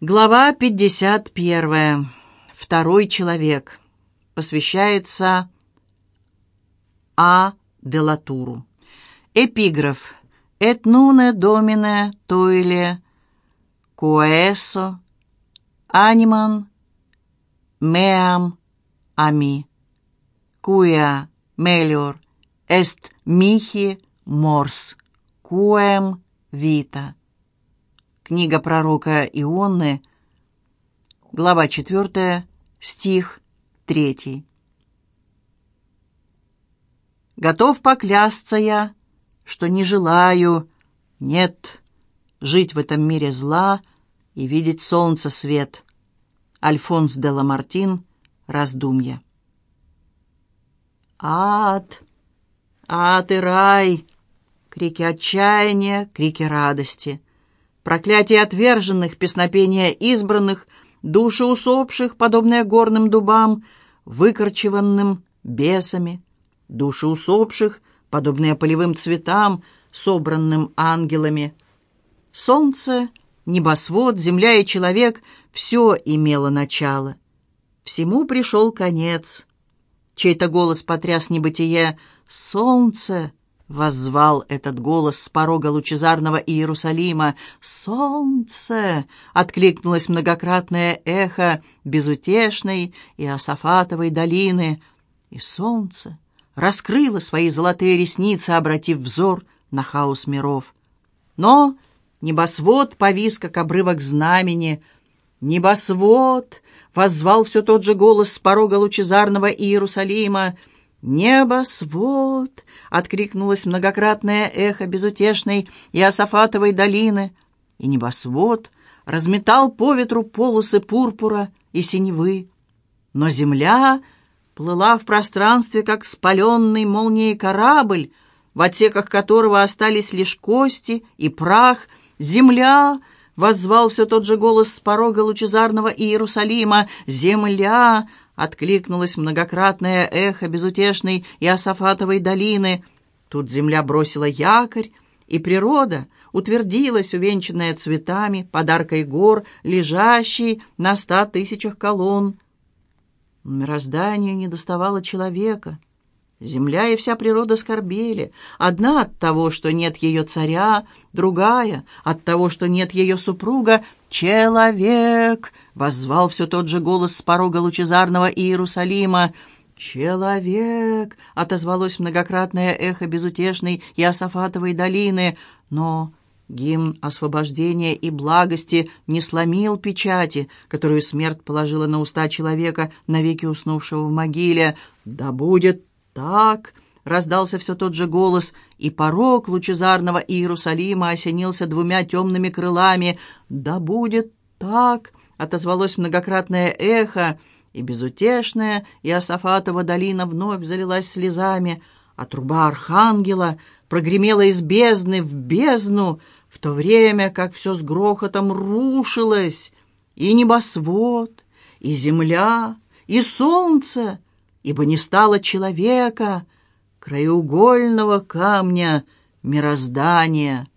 Глава 51. Второй человек. Посвящается А. де Латуру. Эпиграф. «Et nune domine toile coeso animam meam ami, quia melior est mihi mors, quem vita». Книга пророка Ионны, глава 4, стих 3. «Готов поклясться я, что не желаю, нет, жить в этом мире зла и видеть солнца свет». Альфонс де Ламартин, «Раздумья». Ад, ад и рай, крики отчаяния, крики радости, проклятие отверженных, песнопение избранных, души усопших, подобные горным дубам, выкорчеванным бесами, души усопших, подобные полевым цветам, собранным ангелами. Солнце, небосвод, земля и человек — все имело начало. Всему пришел конец. Чей-то голос потряс небытие. «Солнце!» — воззвал этот голос с порога лучезарного Иерусалима. «Солнце!» — откликнулось многократное эхо безутешной Иосафатовой долины. И солнце раскрыло свои золотые ресницы, обратив взор на хаос миров. Но небосвод повис, как обрывок знамени. «Небосвод!» — воззвал все тот же голос с порога лучезарного Иерусалима. «Небосвод!» — откликнулось многократное эхо безутешной Иосафатовой долины, и небосвод разметал по ветру полосы пурпура и синевы. Но земля плыла в пространстве, как спаленный молнией корабль, в отсеках которого остались лишь кости и прах. «Земля!» — воззвал все тот же голос с порога лучезарного Иерусалима. «Земля!» — откликнулось многократное эхо безутешной Иосафатовой долины. Тут земля бросила якорь, и природа утвердилась, увенчанная цветами, подаркой гор, лежащей на 100 000 колонн. Мирозданию недоставало человека. Земля и вся природа скорбели. Одна от того, что нет ее царя, другая от того, что нет ее супруга. «Человек!» — воззвал все тот же голос с порога лучезарного Иерусалима. «Человек!» — отозвалось многократное эхо безутешной Иосафатовой долины. Но гимн освобождения и благости не сломил печати, которую смерть положила на уста человека, навеки уснувшего в могиле. «Да будет так!» — раздался все тот же голос, и порог лучезарного Иерусалима осенился 2 темными крылами. «Да будет так!» — отозвалось многократное эхо, и безутешная Иосафатова долина вновь залилась слезами, а труба архангела прогремела из бездны в бездну, в то время как все с грохотом рушилось, и небосвод, и земля, и солнце, ибо не стало человека, краеугольного камня мироздания.